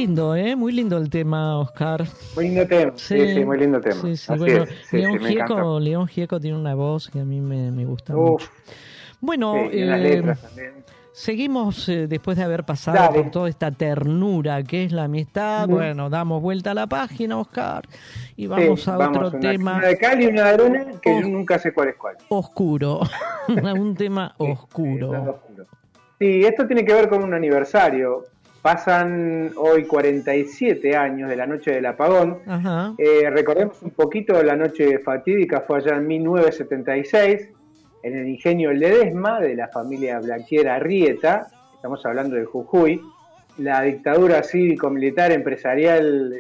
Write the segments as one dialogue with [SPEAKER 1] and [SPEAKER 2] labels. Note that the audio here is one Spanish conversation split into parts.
[SPEAKER 1] lindo, muy lindo el tema, Oscar.
[SPEAKER 2] Muy lindo tema, sí, muy lindo tema.
[SPEAKER 1] Sí, sí.
[SPEAKER 2] Así
[SPEAKER 1] Bueno,
[SPEAKER 2] es, sí, me encantó.
[SPEAKER 1] León Gieco tiene una voz que a mí me gusta
[SPEAKER 2] Uf,
[SPEAKER 1] mucho. Bueno,
[SPEAKER 2] sí, y unas letras también.
[SPEAKER 1] seguimos después de haber pasado por
[SPEAKER 2] Dale.
[SPEAKER 1] toda esta ternura que es la amistad.
[SPEAKER 2] Ujú.
[SPEAKER 1] Bueno, damos vuelta a la página, Oscar, y
[SPEAKER 2] Sí,
[SPEAKER 1] vamos a
[SPEAKER 2] vamos,
[SPEAKER 1] otro tema
[SPEAKER 2] una de cal y una de arena, que yo
[SPEAKER 1] os-
[SPEAKER 2] nunca sé cuál es cuál.
[SPEAKER 1] oscuro, un tema
[SPEAKER 2] Sí, es
[SPEAKER 1] oscuro.
[SPEAKER 2] lo oscuro. Sí, esto tiene que ver con un aniversario. Pasan hoy 47 años de la noche del apagón.
[SPEAKER 1] Ajá.
[SPEAKER 2] Recordemos un poquito, la noche fatídica fue allá en 1976, en el ingenio Ledesma, de la familia Blanquiera Arrieta, estamos hablando de Jujuy. La dictadura cívico-militar empresarial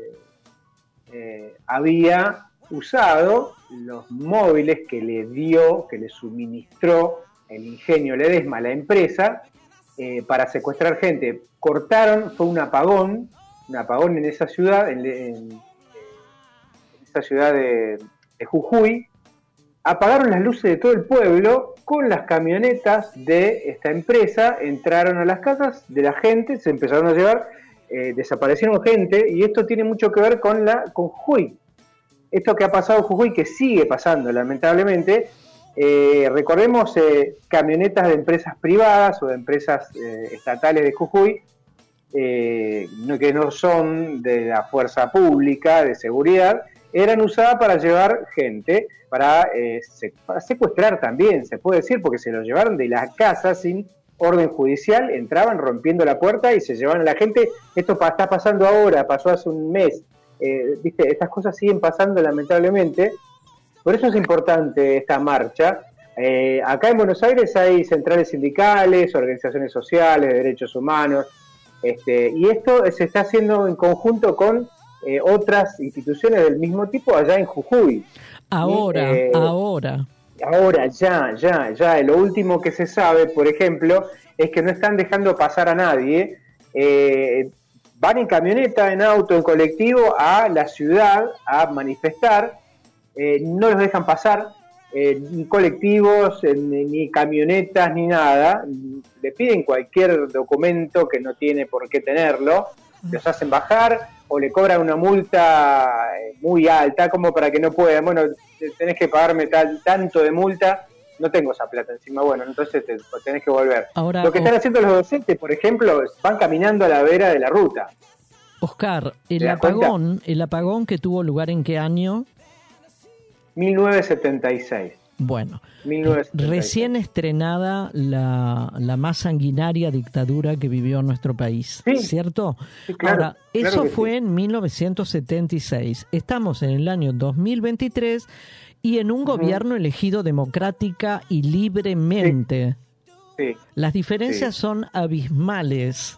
[SPEAKER 2] había usado los móviles que le suministró el ingenio Ledesma a la empresa para secuestrar gente. Cortaron, fue un apagón en esa ciudad, en esa ciudad de Jujuy. Apagaron las luces de todo el pueblo con las camionetas de esta empresa, entraron a las casas de la gente, se empezaron a llevar, desaparecieron gente, y esto tiene mucho que ver con Jujuy. Esto que ha pasado en Jujuy, que sigue pasando lamentablemente, recordemos camionetas de empresas privadas o de empresas estatales de Jujuy, que no son de la fuerza pública de seguridad, eran usadas para llevar gente, para secuestrar también, se puede decir, porque se los llevaron de la casa sin orden judicial, entraban rompiendo la puerta y se llevaban a la gente. Esto está pasando ahora, pasó hace un mes. ¿Viste? Estas cosas siguen pasando lamentablemente. Por eso es importante esta marcha. Acá en Buenos Aires hay centrales sindicales, organizaciones sociales, de derechos humanos, y esto se está haciendo en conjunto con otras instituciones del mismo tipo allá en Jujuy.
[SPEAKER 1] Ahora.
[SPEAKER 2] Ahora, ya. Lo último que se sabe, por ejemplo, es que no están dejando pasar a nadie. Van en camioneta, en auto, en colectivo a la ciudad a manifestar. No los dejan pasar, ni colectivos, ni camionetas, ni nada. Le piden cualquier documento que no tiene por qué tenerlo, los hacen bajar o le cobran una multa muy alta como para que no puedan. Bueno, tenés que pagarme tanto de multa, no tengo esa plata encima, bueno, entonces tenés que volver.
[SPEAKER 1] Ahora,
[SPEAKER 2] lo que están haciendo los docentes, por ejemplo, van caminando a la vera de la ruta.
[SPEAKER 1] Oscar, el apagón que tuvo lugar ¿en qué año?
[SPEAKER 2] 1976.
[SPEAKER 1] Bueno,
[SPEAKER 2] 1976.
[SPEAKER 1] Recién estrenada la más sanguinaria dictadura que vivió nuestro país,
[SPEAKER 2] sí,
[SPEAKER 1] ¿cierto?
[SPEAKER 2] Sí, claro,
[SPEAKER 1] ahora, eso
[SPEAKER 2] claro
[SPEAKER 1] fue
[SPEAKER 2] sí.
[SPEAKER 1] En 1976. Estamos en el año 2023 y en un gobierno elegido democrática y libremente.
[SPEAKER 2] Sí.
[SPEAKER 1] Las diferencias son abismales.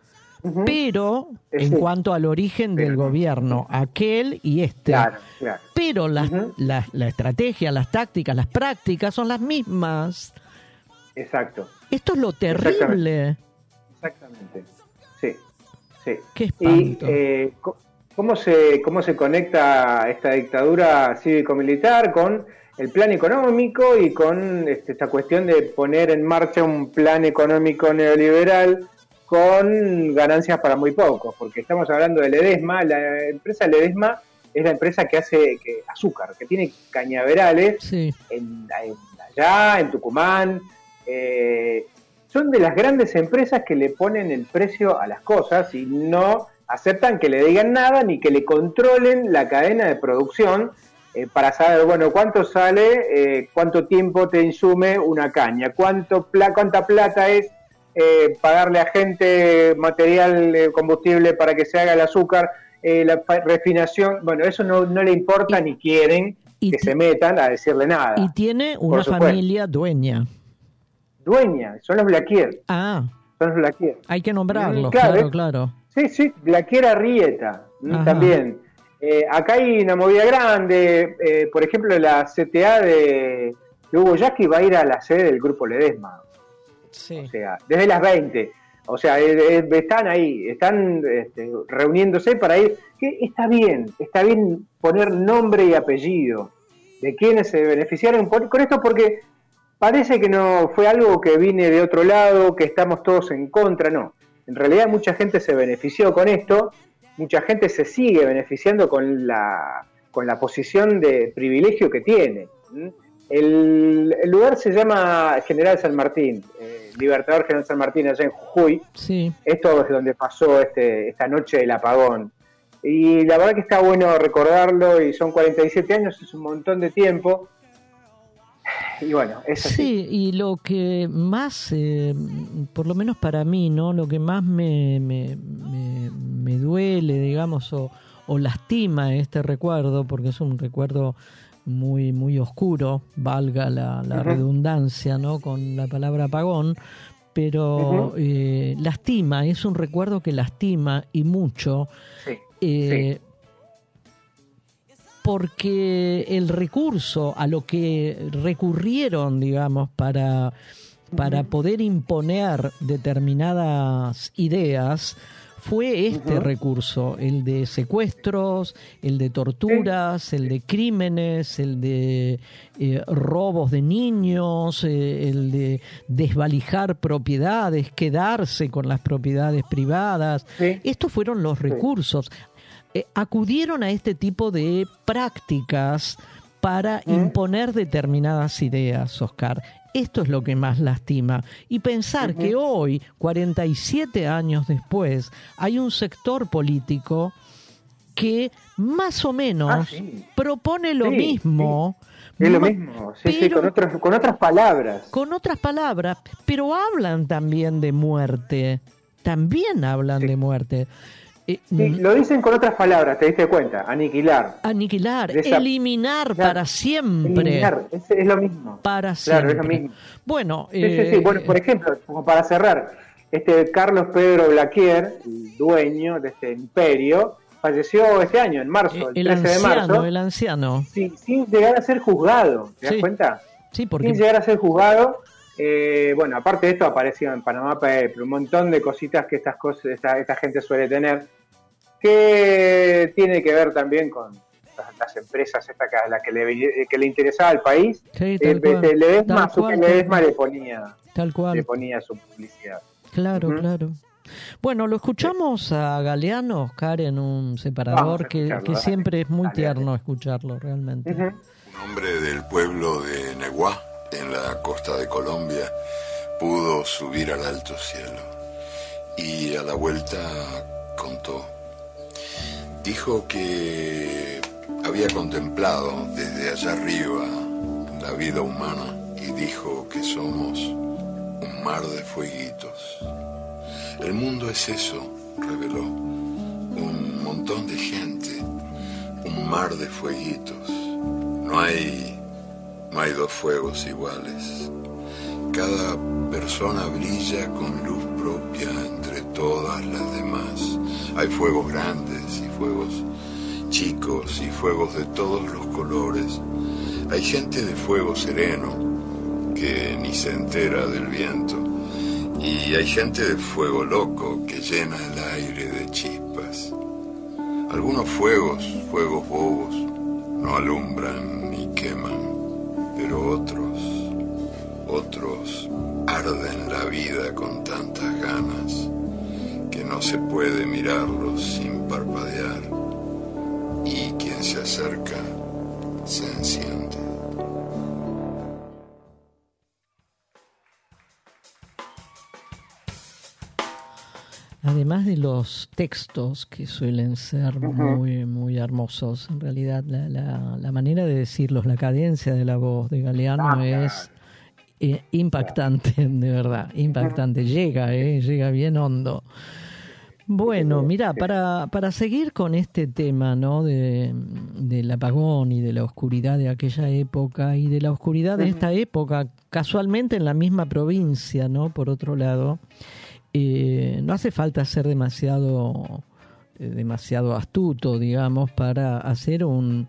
[SPEAKER 1] Pero en cuanto al origen del gobierno, aquel y este.
[SPEAKER 2] Claro.
[SPEAKER 1] Pero la estrategia, las tácticas, las prácticas son las mismas.
[SPEAKER 2] Exacto.
[SPEAKER 1] Esto es lo terrible.
[SPEAKER 2] Exactamente. Sí.
[SPEAKER 1] Qué espanto.
[SPEAKER 2] Y ¿cómo se conecta esta dictadura cívico-militar con el plan económico y con esta cuestión de poner en marcha un plan económico neoliberal con ganancias para muy pocos? Porque estamos hablando de Ledesma. La empresa Ledesma es la empresa que hace azúcar, que tiene cañaverales allá en Tucumán. Son de las grandes empresas que le ponen el precio a las cosas y no aceptan que le digan nada ni que le controlen la cadena de producción para saber, bueno, cuánto sale, cuánto tiempo te insume una caña, cuánta plata es pagarle a gente material, combustible para que se haga el azúcar, la refinación. Bueno, eso no le importa ni quieren que se metan a decirle nada.
[SPEAKER 1] Y tiene una familia dueña.
[SPEAKER 2] Son los Blaquier.
[SPEAKER 1] Son
[SPEAKER 2] los Blaquier.
[SPEAKER 1] Hay que nombrarlos, claro.
[SPEAKER 2] Sí, Blaquier Arrieta también. Acá hay una movida grande, por ejemplo, la CTA de Hugo Yasky va a ir a la sede del Grupo Ledesma.
[SPEAKER 1] Sí.
[SPEAKER 2] O sea, desde las 20. O sea, están ahí, están reuniéndose para ir. Que está bien poner nombre y apellido de quienes se beneficiaron con esto, porque parece que no fue algo que viene de otro lado, que estamos todos en contra, no. En realidad mucha gente se benefició con esto, mucha gente se sigue beneficiando con la posición de privilegio que tiene. El lugar se llama General San Martín, Libertador General San Martín, allá en Jujuy.
[SPEAKER 1] Sí.
[SPEAKER 2] Esto es donde pasó esta noche del apagón. Y la verdad que está bueno recordarlo, y son 47 años, es un montón de tiempo. Y bueno, es así.
[SPEAKER 1] Sí, y lo que más, por lo menos para mí, ¿no? Lo que más me duele, digamos, o lastima este recuerdo, porque es un recuerdo muy, muy oscuro, valga la redundancia, ¿no? Con la palabra apagón, pero lastima, es un recuerdo que lastima y mucho.
[SPEAKER 2] Sí.
[SPEAKER 1] Sí. Porque el recurso a lo que recurrieron, digamos, para poder imponer determinadas ideas, fue este recurso, el de secuestros, el de torturas, el de crímenes, el de robos de niños, el de desvalijar propiedades, quedarse con las propiedades privadas. Sí. Estos fueron los recursos. Acudieron a este tipo de prácticas para imponer determinadas ideas, Oscar. Esto es lo que más lastima. Y pensar que hoy, 47 años después, hay un sector político que más o menos propone lo mismo.
[SPEAKER 2] Sí. Es lo mismo, pero, con otras palabras.
[SPEAKER 1] Con otras palabras, pero hablan también de muerte. También hablan de muerte.
[SPEAKER 2] Sí, lo dicen con otras palabras, ¿te diste cuenta? Aniquilar.
[SPEAKER 1] Eliminar para siempre.
[SPEAKER 2] Eliminar, es lo mismo.
[SPEAKER 1] Para siempre.
[SPEAKER 2] Claro, es lo mismo.
[SPEAKER 1] Bueno,
[SPEAKER 2] sí. Bueno, por ejemplo, como para cerrar, Carlos Pedro Blaquier, el dueño de este imperio, falleció este año, en marzo, el 13 de marzo.
[SPEAKER 1] El anciano.
[SPEAKER 2] Sin llegar a ser juzgado, ¿te das cuenta?
[SPEAKER 1] Sí, porque...
[SPEAKER 2] Sin llegar a ser juzgado. Bueno, aparte de esto, apareció en Panama Papers un montón de cositas que esta gente suele tener, que tiene que ver también con las empresas a las que le interesaba al país.
[SPEAKER 1] Sí,
[SPEAKER 2] Ledesma le ponía su publicidad.
[SPEAKER 1] Claro. Bueno, lo escuchamos a Galeano, Oscar, en un separador que siempre es muy tierno escucharlo, realmente.
[SPEAKER 3] Un hombre del pueblo de Neguá, en la costa de Colombia, pudo subir al alto cielo y a la vuelta contó. Dijo que había contemplado desde allá arriba la vida humana y dijo que somos un mar de fueguitos. El mundo es eso, reveló, un montón de gente, un mar de fueguitos. No hay dos fuegos iguales. Cada persona brilla con luz propia entre todas las demás. Hay fuegos grandes y fuegos chicos y fuegos de todos los colores. Hay gente de fuego sereno que ni se entera del viento. Y hay gente de fuego loco que llena el aire de chispas. Algunos fuegos bobos, no alumbran ni queman. Pero otros arden la vida con tantas ganas que no se puede mirarlos sin parpadear, y quien se acerca se enciende.
[SPEAKER 1] Además de los textos que suelen ser muy, muy hermosos, en realidad la manera de decirlos, la cadencia de la voz de Galeano es impactante, de verdad, impactante. Llega bien hondo. Bueno, mira, para seguir con este tema, ¿no? Del apagón y de la oscuridad de aquella época y de la oscuridad de esta época, casualmente en la misma provincia, ¿no? Por otro lado. No hace falta ser demasiado astuto, digamos, para hacer una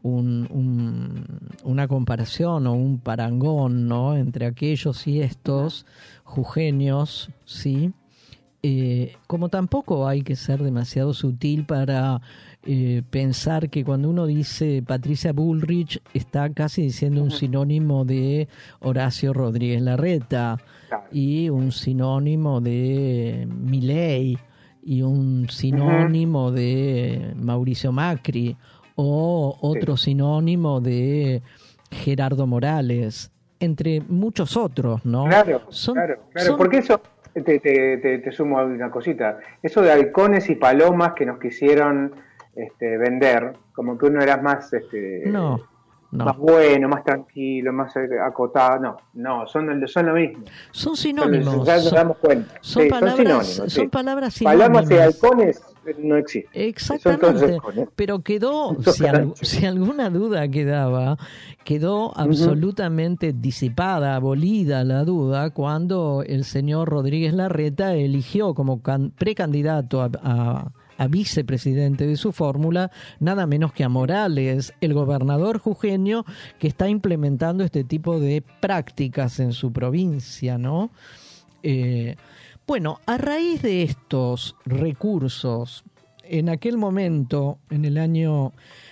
[SPEAKER 1] comparación o un parangón, ¿no? Entre aquellos y estos jujeños, ¿sí? Como tampoco hay que ser demasiado sutil para pensar que cuando uno dice Patricia Bullrich está casi diciendo un sinónimo de Horacio Rodríguez Larreta y un sinónimo de Milei Milei y un sinónimo de Mauricio Macri, o otro sinónimo de Gerardo Morales, entre muchos otros, ¿no?
[SPEAKER 2] Claro, porque eso, te sumo una cosita, eso de halcones y palomas que nos quisieron vender, como que uno era más más bueno, más tranquilo, más acotado. No, son lo mismo.
[SPEAKER 1] Son sinónimos.
[SPEAKER 2] Ya nos damos cuenta.
[SPEAKER 1] Son palabras sinónimas.
[SPEAKER 2] Palomas y halcones no existen.
[SPEAKER 1] Exactamente. Pero quedó, si alguna duda quedó absolutamente disipada, abolida la duda, cuando el señor Rodríguez Larreta eligió como precandidato a vicepresidente de su fórmula, nada menos que a Morales, el gobernador jujeño que está implementando este tipo de prácticas en su provincia, ¿no? Bueno, a raíz de estos recursos, en aquel momento, en el año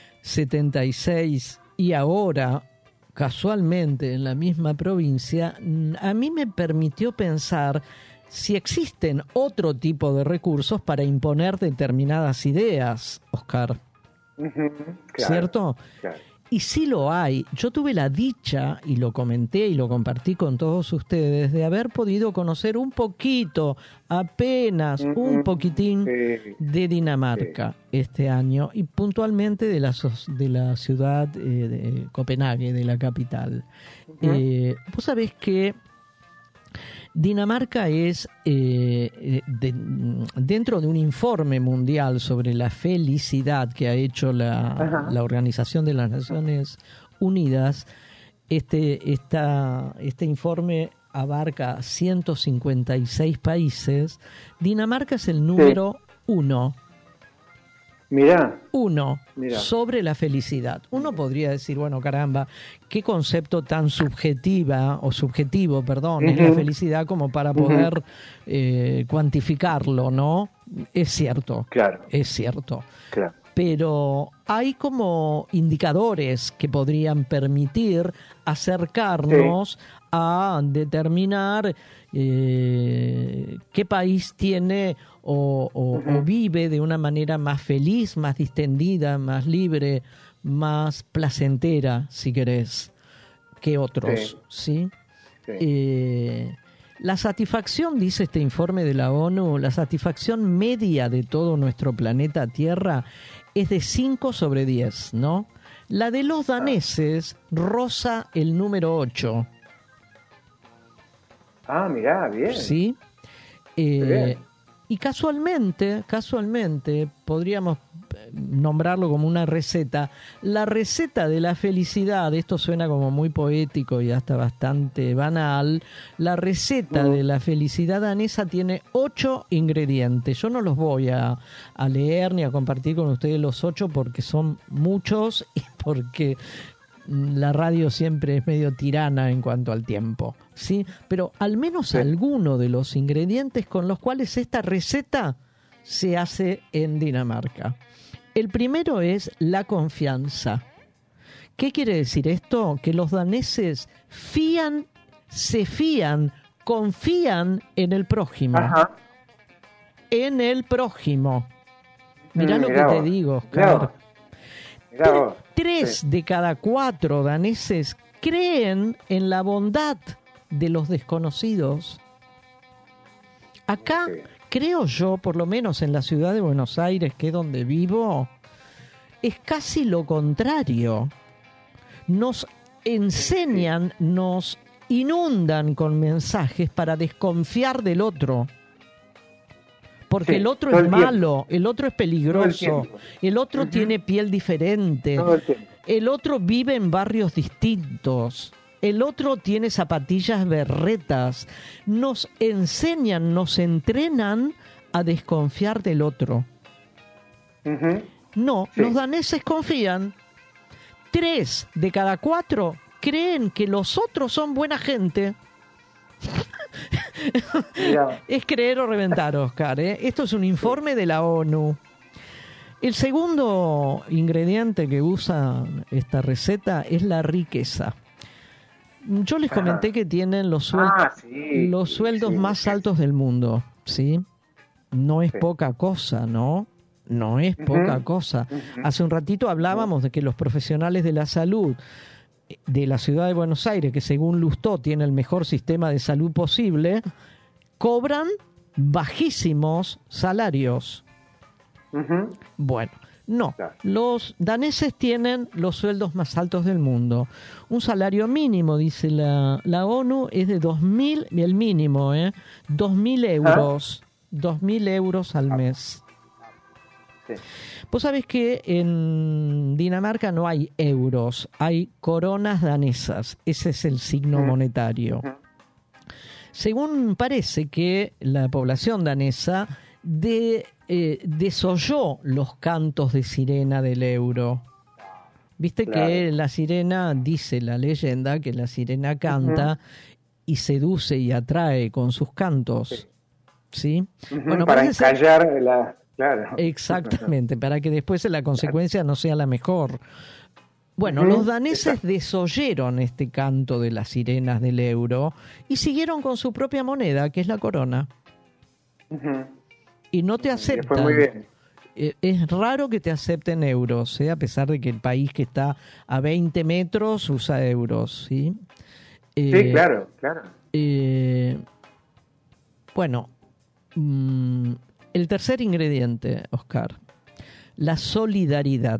[SPEAKER 1] 76 y ahora, casualmente en la misma provincia, a mí me permitió pensar si existen otro tipo de recursos para imponer determinadas ideas, Oscar.
[SPEAKER 2] Claro,
[SPEAKER 1] ¿cierto?
[SPEAKER 2] Claro.
[SPEAKER 1] Y sí lo hay. Yo tuve la dicha, y lo comenté y lo compartí con todos ustedes, de haber podido conocer un poquito, apenas un poquitín de Dinamarca este año, y puntualmente de la ciudad de Copenhague, de la capital. Vos sabés que Dinamarca es, dentro de un informe mundial sobre la felicidad que ha hecho la Organización de las Naciones Unidas, este informe abarca 156 países. Dinamarca es el número 1.
[SPEAKER 2] Mirá.
[SPEAKER 1] Sobre la felicidad. Uno podría decir, bueno, caramba, qué concepto tan subjetivo, es la felicidad como para poder cuantificarlo, ¿no? Es cierto.
[SPEAKER 2] Claro.
[SPEAKER 1] Es cierto.
[SPEAKER 2] Claro.
[SPEAKER 1] Pero hay como indicadores que podrían permitir acercarnos a determinar qué país tiene o vive de una manera más feliz, más distendida, más libre, más placentera, si querés, que otros, ¿sí? La satisfacción, dice este informe de la ONU, la satisfacción media de todo nuestro planeta Tierra es de 5 sobre 10, ¿no? La de los daneses roza el número 8.
[SPEAKER 2] Ah, mirá, bien.
[SPEAKER 1] Sí.
[SPEAKER 2] Bien.
[SPEAKER 1] Y casualmente, podríamos nombrarlo como una receta. La receta de la felicidad, esto suena como muy poético y hasta bastante banal, la receta de la felicidad danesa tiene 8 ingredientes. Yo no los voy a leer ni a compartir con ustedes los 8 porque son muchos y porque la radio siempre es medio tirana en cuanto al tiempo, ¿sí? Pero al menos alguno de los ingredientes con los cuales esta receta se hace en Dinamarca. El primero es la confianza. ¿Qué quiere decir esto? Que los daneses confían en el prójimo. En el prójimo. Mirá lo que te digo, Oscar. 3 de cada 4 daneses creen en la bondad de los desconocidos. Acá, creo yo, por lo menos en la ciudad de Buenos Aires, que es donde vivo, es casi lo contrario. Nos enseñan, nos inundan con mensajes para desconfiar del otro. Porque el otro es malo, el otro es peligroso, el otro tiene piel diferente, el otro vive en barrios distintos, el otro tiene zapatillas berretas. Nos enseñan, nos entrenan a desconfiar del otro. No, los daneses confían. 3 de cada 4 creen que los otros son buena gente. Es creer o reventar, Oscar, ¿eh? Esto es un informe de la ONU. El segundo ingrediente que usa esta receta es la riqueza. Yo les comenté que tienen los sueldos más altos del mundo, ¿sí? no es poca cosa, ¿no? No es poca cosa. Hace un ratito hablábamos de que los profesionales de la salud de la ciudad de Buenos Aires, que según Lustó tiene el mejor sistema de salud posible, cobran bajísimos salarios. Bueno, no. Los daneses tienen los sueldos más altos del mundo. Un salario mínimo, dice la ONU, es de 2.000, el mínimo, 2.000 euros. 2.000 euros al mes. Sí. Vos sabés que en Dinamarca no hay euros, hay coronas danesas. Ese es el signo monetario. Según parece que la población danesa desoyó los cantos de sirena del euro. Viste que la sirena, dice la leyenda, que la sirena canta y seduce y atrae con sus cantos. ¿Sí? Bueno,
[SPEAKER 2] para encallar la... Claro.
[SPEAKER 1] Exactamente, para que después la consecuencia no sea la mejor. Bueno, los daneses desoyeron este canto de las sirenas del euro y siguieron con su propia moneda, que es la corona. Y no te aceptan. Muy bien. Es raro que te acepten euros, a pesar de que el país que está a 20 metros usa euros. Sí,
[SPEAKER 2] sí, claro.
[SPEAKER 1] Bueno, el tercer ingrediente, Oscar, la solidaridad.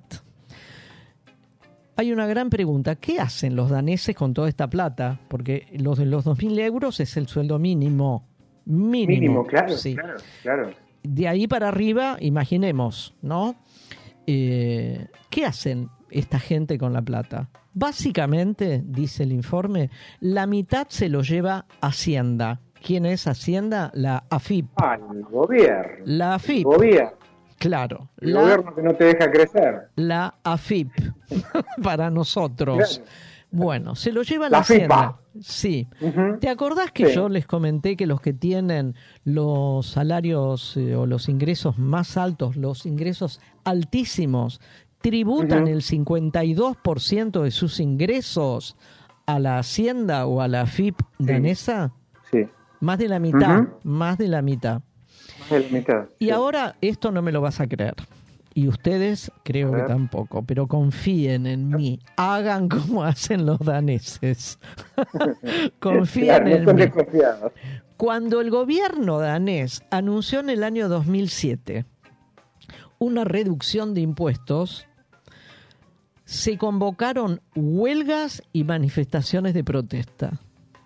[SPEAKER 1] Hay una gran pregunta. ¿Qué hacen los daneses con toda esta plata? Porque los de los 2.000 euros es el sueldo mínimo. Mínimo,
[SPEAKER 2] claro,
[SPEAKER 1] sí.
[SPEAKER 2] claro.
[SPEAKER 1] De ahí para arriba, imaginemos, ¿no? ¿Qué hacen esta gente con la plata? Básicamente, dice el informe, la mitad se lo lleva Hacienda. ¿Quién es Hacienda? La AFIP.
[SPEAKER 2] El gobierno.
[SPEAKER 1] La AFIP.
[SPEAKER 2] El gobierno.
[SPEAKER 1] Claro.
[SPEAKER 2] El gobierno que no te deja crecer.
[SPEAKER 1] La AFIP. Para nosotros. Claro. Bueno, se lo lleva la
[SPEAKER 2] Hacienda.
[SPEAKER 1] FIFA. Sí. ¿Te acordás que yo les comenté que los que tienen los salarios o los ingresos más altos, los ingresos altísimos, tributan el 52% de sus ingresos a la Hacienda o a la AFIP danesa?
[SPEAKER 2] Sí.
[SPEAKER 1] Más de la mitad, más de la mitad.
[SPEAKER 2] Más de la mitad.
[SPEAKER 1] Y ahora esto no me lo vas a creer. Y ustedes creo que tampoco, pero confíen en mí. Hagan como hacen los daneses. Confíen en mí. Cuando el gobierno danés anunció en el año 2007 una reducción de impuestos, se convocaron huelgas y manifestaciones de protesta.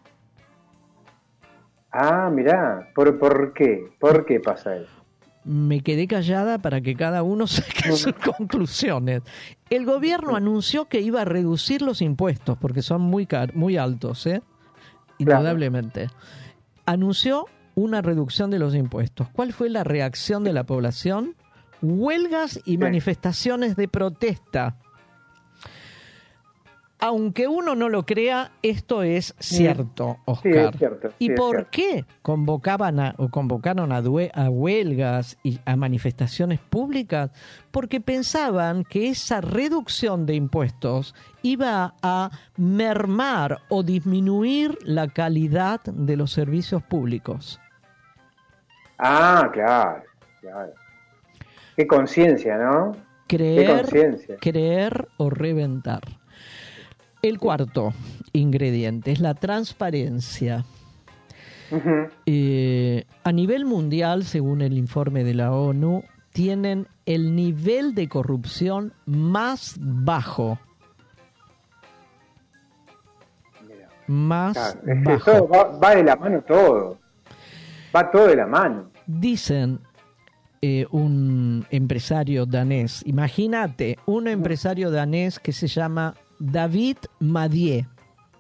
[SPEAKER 2] Mirá, ¿por qué? ¿Por qué pasa eso?
[SPEAKER 1] Me quedé callada para que cada uno saque sus conclusiones. El gobierno anunció que iba a reducir los impuestos, porque son muy altos, indudablemente. Anunció una reducción de los impuestos. ¿Cuál fue la reacción de la población? Huelgas y manifestaciones de protesta. Aunque uno no lo crea, esto es cierto, Oscar.
[SPEAKER 2] Sí, es cierto,
[SPEAKER 1] ¿Y por qué convocaron a huelgas y a manifestaciones públicas? Porque pensaban que esa reducción de impuestos iba a mermar o disminuir la calidad de los servicios públicos.
[SPEAKER 2] Claro. Qué conciencia, ¿no?
[SPEAKER 1] Creer o reventar. El cuarto ingrediente es la transparencia. A nivel mundial, según el informe de la ONU, tienen el nivel de corrupción más bajo. Más bajo.
[SPEAKER 2] Eso va de la mano todo. Va todo de la mano.
[SPEAKER 1] Dicen un empresario danés, imagínate, un empresario danés que se llama David Madier.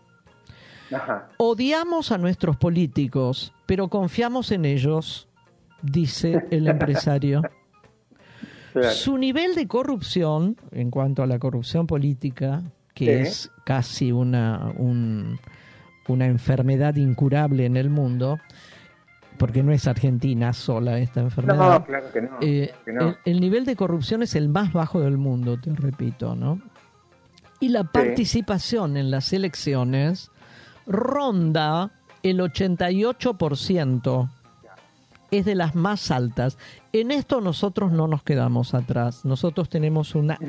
[SPEAKER 1] Odiamos a nuestros políticos, pero confiamos en ellos, dice el empresario. Claro. Su nivel de corrupción, en cuanto a la corrupción política, que es casi una enfermedad incurable en el mundo, porque no es Argentina sola esta enfermedad.
[SPEAKER 2] No, claro que no.
[SPEAKER 1] El nivel de corrupción es el más bajo del mundo, te repito, ¿no? Y la participación en las elecciones ronda el 88%. es de las más altas. En esto nosotros no nos quedamos atrás. Nosotros tenemos una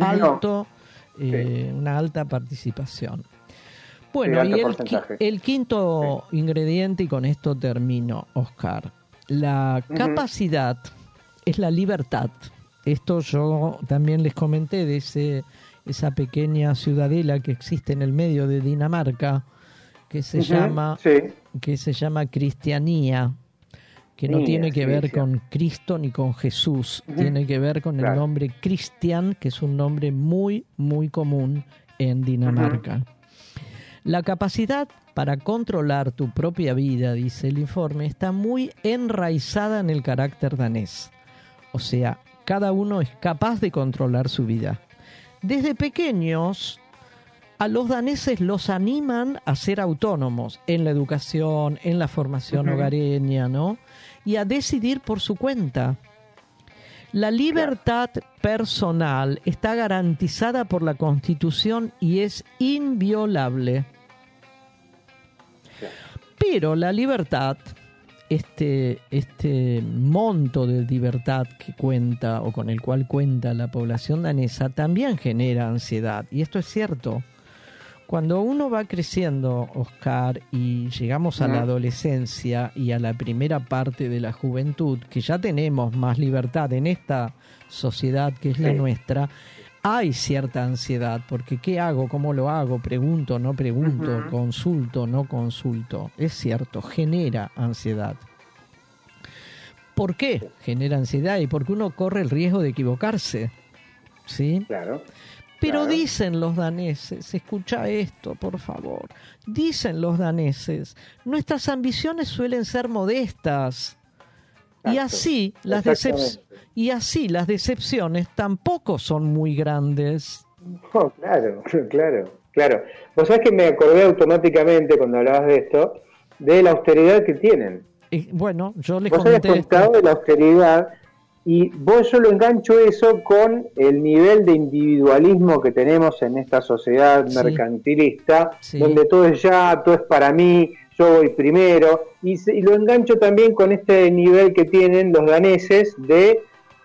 [SPEAKER 1] alta participación. Bueno, y el quinto ingrediente, y con esto termino, Oscar. La capacidad es la libertad. Esto yo también les comenté de esa pequeña ciudadela que existe en el medio de Dinamarca, que se llama Cristianía, que no tiene que ver con Cristo ni con Jesús, tiene que ver con el nombre Christian, que es un nombre muy, muy común en Dinamarca. La capacidad para controlar tu propia vida, dice el informe, está muy enraizada en el carácter danés. O sea, cada uno es capaz de controlar su vida. Desde pequeños, a los daneses los animan a ser autónomos en la educación, en la formación hogareña, ¿no? Y a decidir por su cuenta. La libertad personal está garantizada por la Constitución y es inviolable. Pero la libertad, este monto de libertad que cuenta o con el cual cuenta la población danesa, también genera ansiedad. Y esto es cierto. Cuando uno va creciendo, Oscar, y llegamos a la adolescencia y a la primera parte de la juventud, que ya tenemos más libertad en esta sociedad que es la nuestra, hay cierta ansiedad, porque ¿qué hago? ¿Cómo lo hago? Pregunto, no pregunto, consulto, no consulto. Es cierto, genera ansiedad. ¿Por qué genera ansiedad? Y porque uno corre el riesgo de equivocarse, ¿sí?
[SPEAKER 2] Claro.
[SPEAKER 1] Pero dicen los daneses, escucha esto, por favor, dicen los daneses, nuestras ambiciones suelen ser modestas. Y así las decepciones tampoco son muy grandes.
[SPEAKER 2] Oh, claro. Vos sabés que me acordé automáticamente cuando hablabas de esto, de la austeridad que tienen.
[SPEAKER 1] Bueno, yo les
[SPEAKER 2] comenté. Vos habías contado de la austeridad, y yo lo engancho eso con el nivel de individualismo que tenemos en esta sociedad mercantilista, donde todo es todo es para mí, yo voy primero, y lo engancho también con este nivel que tienen los daneses de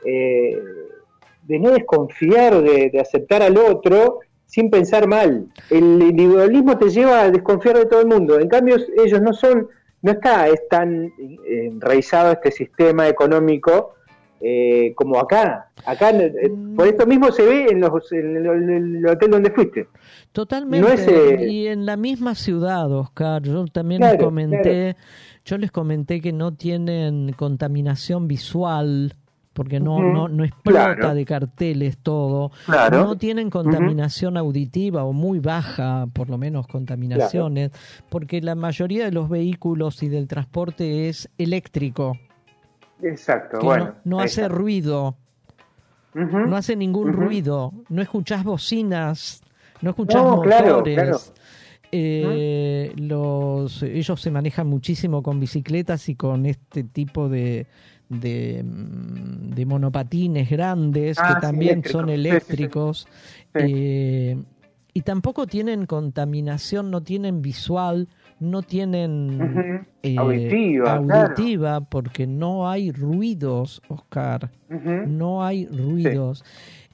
[SPEAKER 2] no desconfiar, de aceptar al otro sin pensar mal. El individualismo te lleva a desconfiar de todo el mundo. En cambio, ellos no está tan enraizado este sistema económico como acá. Por esto mismo se ve en el hotel donde fuiste.
[SPEAKER 1] Totalmente. Y en la misma ciudad, Oscar, yo también les comenté que no tienen contaminación visual, porque no explota de carteles todo. No tienen contaminación auditiva, o muy baja, por lo menos contaminaciones, porque la mayoría de los vehículos y del transporte es eléctrico.
[SPEAKER 2] Exacto,
[SPEAKER 1] no hace ruido, no hace ningún ruido, no escuchás bocinas, no escuchás motores. Ellos se manejan muchísimo con bicicletas y con este tipo de monopatines grandes que también son eléctricos. Y tampoco tienen contaminación, no tienen visual, no tienen auditiva, porque no hay ruidos, Oscar, no hay ruidos.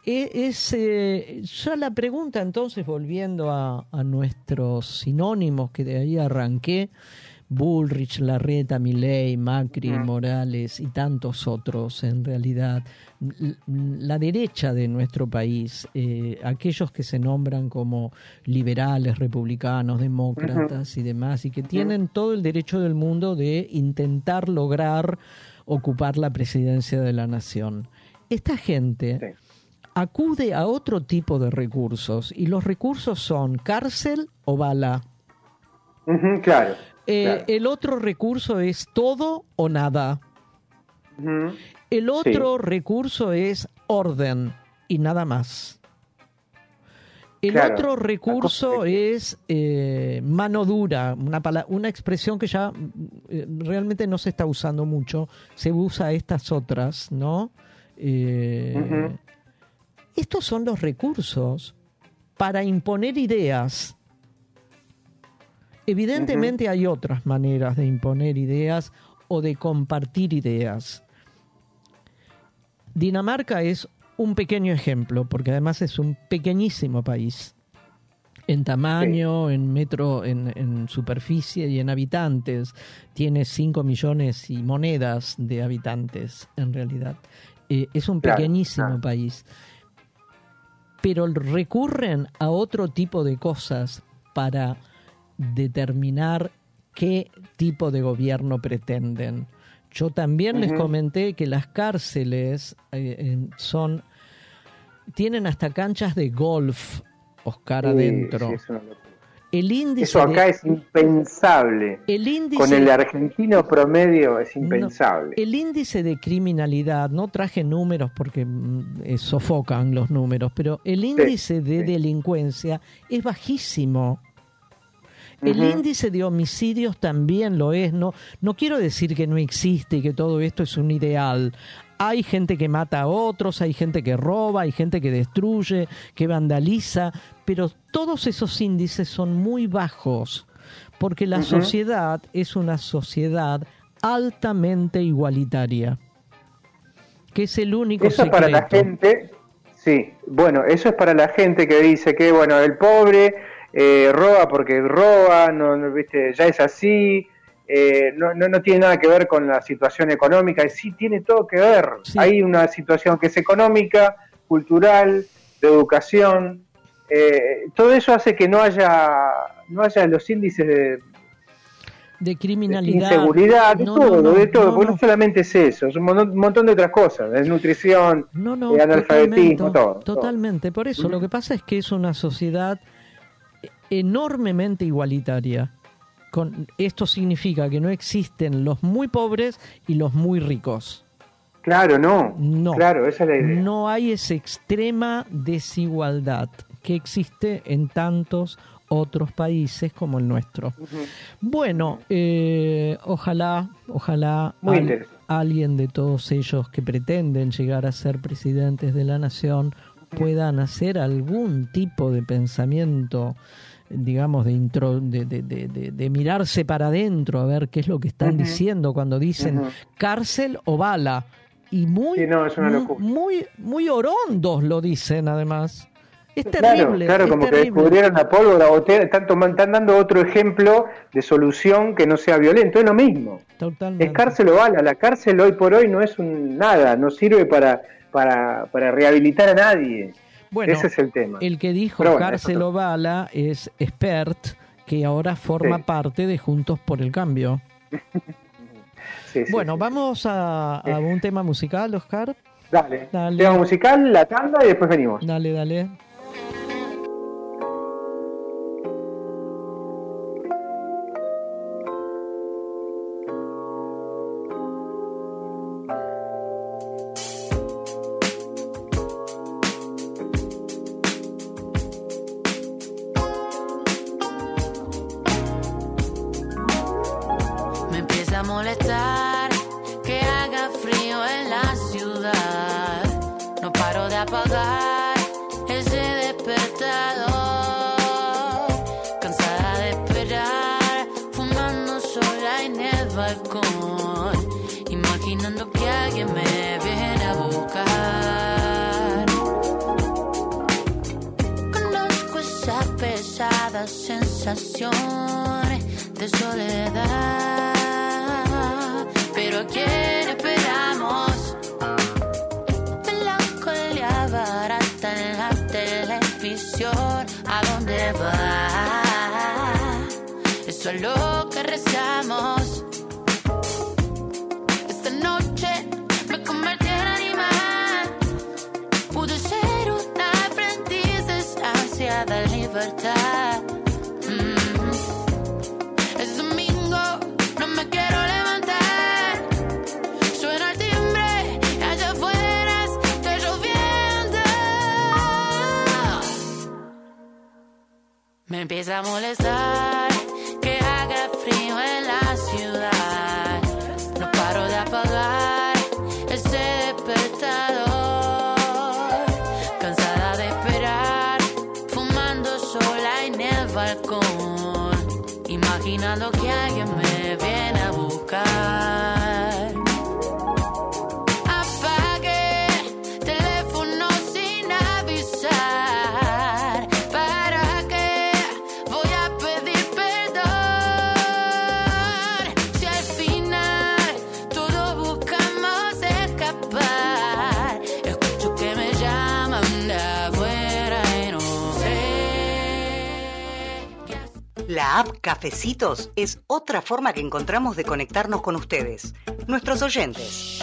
[SPEAKER 1] Ya la pregunta, entonces, volviendo a nuestros sinónimos que de ahí arranqué, Bullrich, Larreta, Milei, Macri, Morales y tantos otros, en realidad, la derecha de nuestro país, aquellos que se nombran como liberales, republicanos, demócratas y demás, y que tienen todo el derecho del mundo de intentar lograr ocupar la presidencia de la nación. Esta gente acude a otro tipo de recursos, y los recursos son cárcel o bala.
[SPEAKER 2] Claro.
[SPEAKER 1] El otro recurso es todo o nada. El otro recurso es orden y nada más. El otro recurso es mano dura, una expresión que ya realmente no se está usando mucho, se usa estas otras, ¿no? Estos son los recursos para imponer ideas. Evidentemente hay otras maneras de imponer ideas o de compartir ideas. Dinamarca es un pequeño ejemplo, porque además es un pequeñísimo país. En tamaño, en metro, en superficie y en habitantes. Tiene 5 millones y monedas de habitantes, en realidad. Es un pequeñísimo país. Pero recurren a otro tipo de cosas para determinar qué tipo de gobierno pretenden. Yo también les comenté que las cárceles tienen hasta canchas de golf, Oscar, adentro.
[SPEAKER 2] Sí,
[SPEAKER 1] el índice
[SPEAKER 2] eso acá es impensable. Con el argentino promedio es impensable.
[SPEAKER 1] El índice de criminalidad, no traje números porque sofocan los números, pero el índice de delincuencia es bajísimo. El índice de homicidios también lo es. No quiero decir que no existe y que todo esto es un ideal. Hay gente que mata a otros, hay gente que roba, hay gente que destruye, que vandaliza, pero todos esos índices son muy bajos, porque la sociedad es una sociedad altamente igualitaria, que es el único
[SPEAKER 2] eso
[SPEAKER 1] secreto.
[SPEAKER 2] Para la gente, sí, bueno, eso es para la gente que dice que, bueno, el pobre roba porque roba, no, ¿viste? Ya es así. No tiene nada que ver con la situación económica, y sí tiene todo que ver. Sí. Hay una situación que es económica, cultural, de educación. Todo eso hace que no haya los índices de criminalidad, inseguridad, de todo. Porque no solamente es eso, es un montón de otras cosas, de nutrición, de analfabetismo, todo.
[SPEAKER 1] Totalmente, por eso lo que pasa es que es una sociedad enormemente igualitaria. Esto significa que no existen los muy pobres y los muy ricos.
[SPEAKER 2] Claro, no. Claro, esa es la idea.
[SPEAKER 1] No hay esa extrema desigualdad que existe en tantos otros países como el nuestro. Bueno, ojalá alguien de todos ellos que pretenden llegar a ser presidentes de la nación puedan hacer algún tipo de pensamiento, digamos, de mirarse para adentro a ver qué es lo que están diciendo cuando dicen cárcel o bala, y muy orondos lo dicen además. Es terrible.
[SPEAKER 2] Claro, como terrible. Que descubrieron la pólvora, o están dando otro ejemplo de solución que no sea violento, es lo mismo.
[SPEAKER 1] Totalmente.
[SPEAKER 2] Es cárcel o bala. La cárcel hoy por hoy no es nada, no sirve para rehabilitar a nadie.
[SPEAKER 1] Bueno,
[SPEAKER 2] ese es el tema.
[SPEAKER 1] El que dijo cárcel o bala es Espert, que ahora forma parte de Juntos por el Cambio. Vamos a un tema musical, Oscar.
[SPEAKER 2] Dale. Tema musical, la tanda y después venimos.
[SPEAKER 1] Dale.
[SPEAKER 4] Molestar que haga frío en la ciudad, no paro de apagar ese despertador, cansada de esperar, fumando sola en el balcón, imaginando que alguien me viene a buscar. Conozco esa pesada sensación de soledad, pero ¿a quién esperamos? Melancolía barata en la televisión, ¿a dónde va? Eso es lo que rezamos. Esta noche me convertí en animal, pude ser una aprendiz de esa ansiada libertad. Es domingo, no me quiero levantar, suena el timbre y allá afuera está lloviendo. Me empieza a molestar que haga frío en la ciudad, no paro de apagar ese despertador, cansada de esperar, fumando sola en el balcón, imaginando que alguien me viene a buscar.
[SPEAKER 5] La app Cafecitos es otra forma que encontramos de conectarnos con ustedes, nuestros oyentes.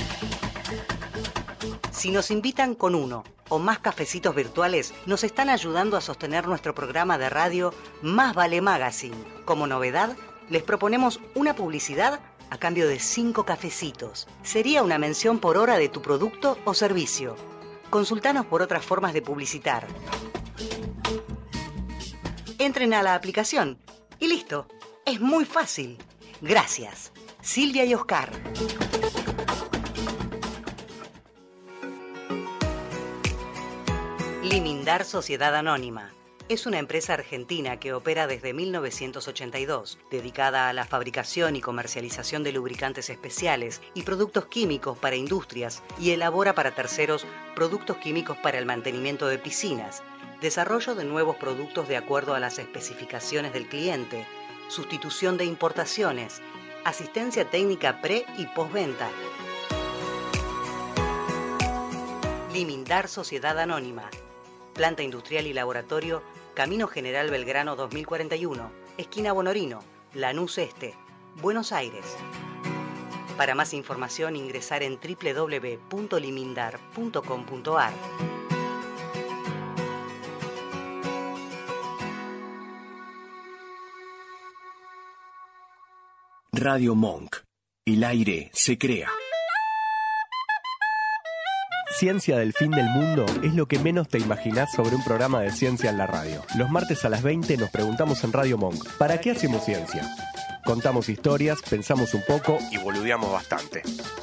[SPEAKER 5] Si nos invitan con uno o más cafecitos virtuales, nos están ayudando a sostener nuestro programa de radio Más Vale Magazine. Como novedad, les proponemos una publicidad a cambio de 5 cafecitos. Sería una mención por hora de tu producto o servicio. Consultanos por otras formas de publicitar. Entren a la aplicación y listo. Es muy fácil. Gracias. Silvia y Oscar. Limindar Sociedad Anónima. Es una empresa argentina que opera desde 1982, dedicada a la fabricación y comercialización de lubricantes especiales y productos químicos para industrias, y elabora para terceros productos químicos para el mantenimiento de piscinas, desarrollo de nuevos productos de acuerdo a las especificaciones del cliente, sustitución de importaciones, asistencia técnica pre- y postventa. Limindar Sociedad Anónima. Planta industrial y laboratorio, Camino General Belgrano 2041, esquina Bonorino, Lanús Este, Buenos Aires. Para más información ingresar en www.limindar.com.ar.
[SPEAKER 6] Radio Monk. El aire se crea. Ciencia del fin del mundo es lo que menos te imaginás sobre un programa de ciencia en la radio. Los martes a las 20 nos preguntamos en Radio Monk, ¿para qué hacemos ciencia? Contamos historias, pensamos un poco y boludeamos bastante.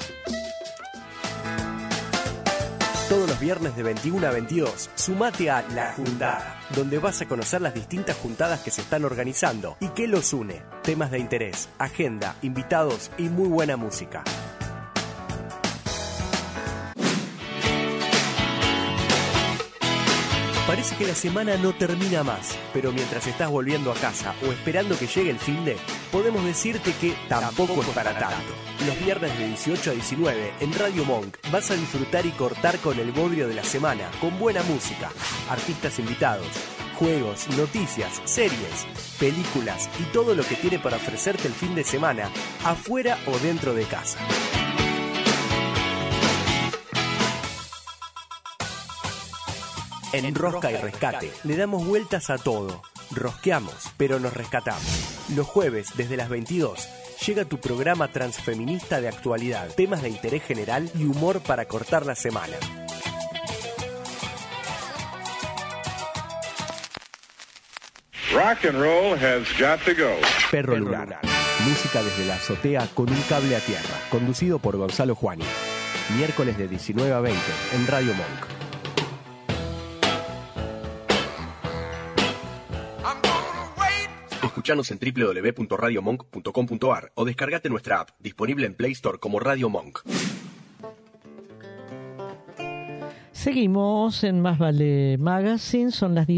[SPEAKER 6] Todos los viernes de 21 a 22, sumate a La Juntada, donde vas a conocer las distintas juntadas que se están organizando y qué los une, temas de interés, agenda, invitados y muy buena música. Parece que la semana no termina más, pero mientras estás volviendo a casa o esperando que llegue el finde, podemos decirte que tampoco es para tanto. Los viernes de 18 a 19 en Radio Monk vas a disfrutar y cortar con el bodrio de la semana, con buena música, artistas invitados, juegos, noticias, series, películas y todo lo que tiene para ofrecerte el fin de semana, afuera o dentro de casa. En Rosca y Rescate le damos vueltas a todo. Rosqueamos, pero nos rescatamos. Los jueves, desde las 22, llega tu programa transfeminista de actualidad, temas de interés general y humor para cortar la semana.
[SPEAKER 7] Rock and roll has got to go.
[SPEAKER 6] Perro Lunar. Música desde la azotea con un cable a tierra. Conducido por Gonzalo Juani. Miércoles de 19 a 20 en Radio Monk. Escuchanos en www.radiomonk.com.ar o descargate nuestra app, disponible en Play Store como Radio Monk.
[SPEAKER 1] Seguimos en Más Vale Magazine, son las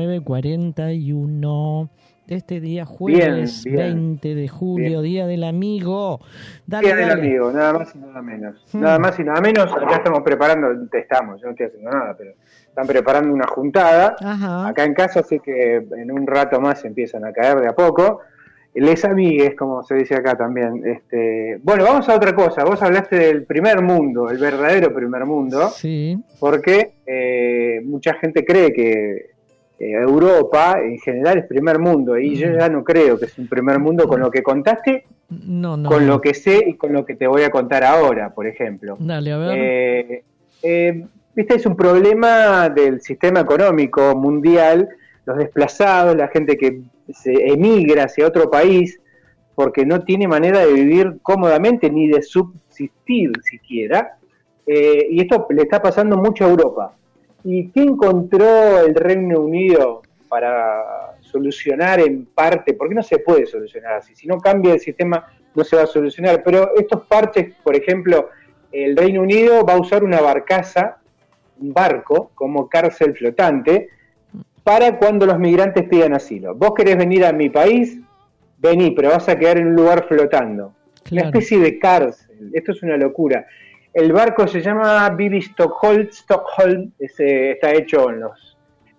[SPEAKER 1] 19:41 de este día jueves bien. 20 de julio, bien. Día del Amigo.
[SPEAKER 2] Dale, Día del Amigo, nada más y nada menos. Nada más y nada menos, acá estamos preparando, yo no estoy haciendo nada, pero están preparando una juntada. Ajá. Acá en casa, así que en un rato más empiezan a caer de a poco. Les amigues, como se dice acá también. Bueno, vamos a otra cosa. Vos hablaste del primer mundo, el verdadero primer mundo. Sí. Porque mucha gente cree que Europa en general es primer mundo. Y yo ya no creo que es un primer mundo con lo que contaste, con lo que sé y con lo que te voy a contar ahora, por ejemplo. Dale, a ver. Este es un problema del sistema económico mundial, los desplazados, la gente que se emigra hacia otro país porque no tiene manera de vivir cómodamente ni de subsistir siquiera, y esto le está pasando mucho a Europa. ¿Y qué encontró el Reino Unido para solucionar en parte? Porque no se puede solucionar así, si no cambia el sistema no se va a solucionar, pero estos parches, por ejemplo, el Reino Unido va a usar una barcaza, un barco como cárcel flotante para cuando los migrantes pidan asilo. Vos querés venir a mi país, vení, pero vas a quedar en un lugar flotando. Claro. Una especie de cárcel. Esto es una locura. El barco se llama Vivi Stockholm, está hecho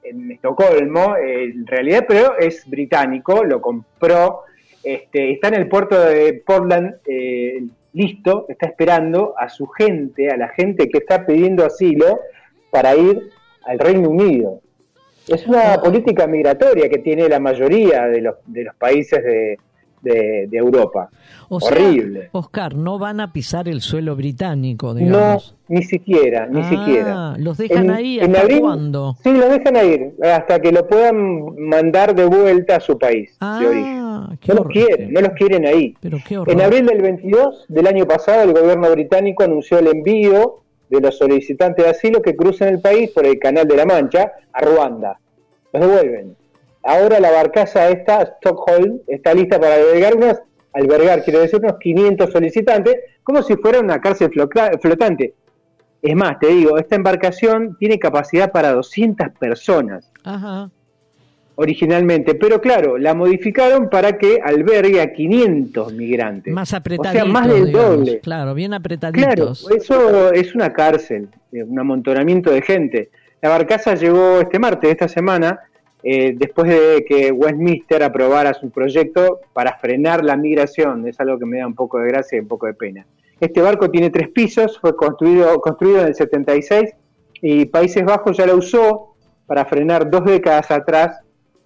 [SPEAKER 2] en Estocolmo, en realidad, pero es británico, lo compró, está en el puerto de Portland, listo, está esperando a su gente, a la gente que está pidiendo asilo para ir al Reino Unido. Es una política migratoria que tiene la mayoría de los países de Europa. Horrible.
[SPEAKER 1] Oscar, no van a pisar el suelo británico, digamos.
[SPEAKER 2] No, ni siquiera.
[SPEAKER 1] ¿Los dejan ahí hasta
[SPEAKER 2] abril,
[SPEAKER 1] cuándo?
[SPEAKER 2] Sí, los dejan ir hasta que lo puedan mandar de vuelta a su país de origen. No los quieren ahí.
[SPEAKER 1] Pero qué horror.
[SPEAKER 2] En abril del 22 del año pasado, el gobierno británico anunció el envío de los solicitantes de asilo que cruzan el país por el Canal de la Mancha a Ruanda. Los devuelven. Ahora la barcaza esta, Stockholm, está lista para albergar, quiero decir, unos 500 solicitantes, como si fuera una cárcel flotante. Es más, te digo, esta embarcación tiene capacidad para 200 personas.
[SPEAKER 1] Ajá.
[SPEAKER 2] Originalmente, pero claro, la modificaron para que albergue a 500 migrantes.
[SPEAKER 1] Más apretaditos,
[SPEAKER 2] o sea, más del doble.
[SPEAKER 1] Claro, bien apretaditos.
[SPEAKER 2] Claro, eso es una cárcel, un amontonamiento de gente. La barcaza llegó este martes, esta semana, después de que Westminster aprobara su proyecto para frenar la migración. Es algo que me da un poco de gracia y un poco de pena. Este barco tiene 3 pisos, fue construido en el 76 y Países Bajos ya lo usó para frenar 2 décadas atrás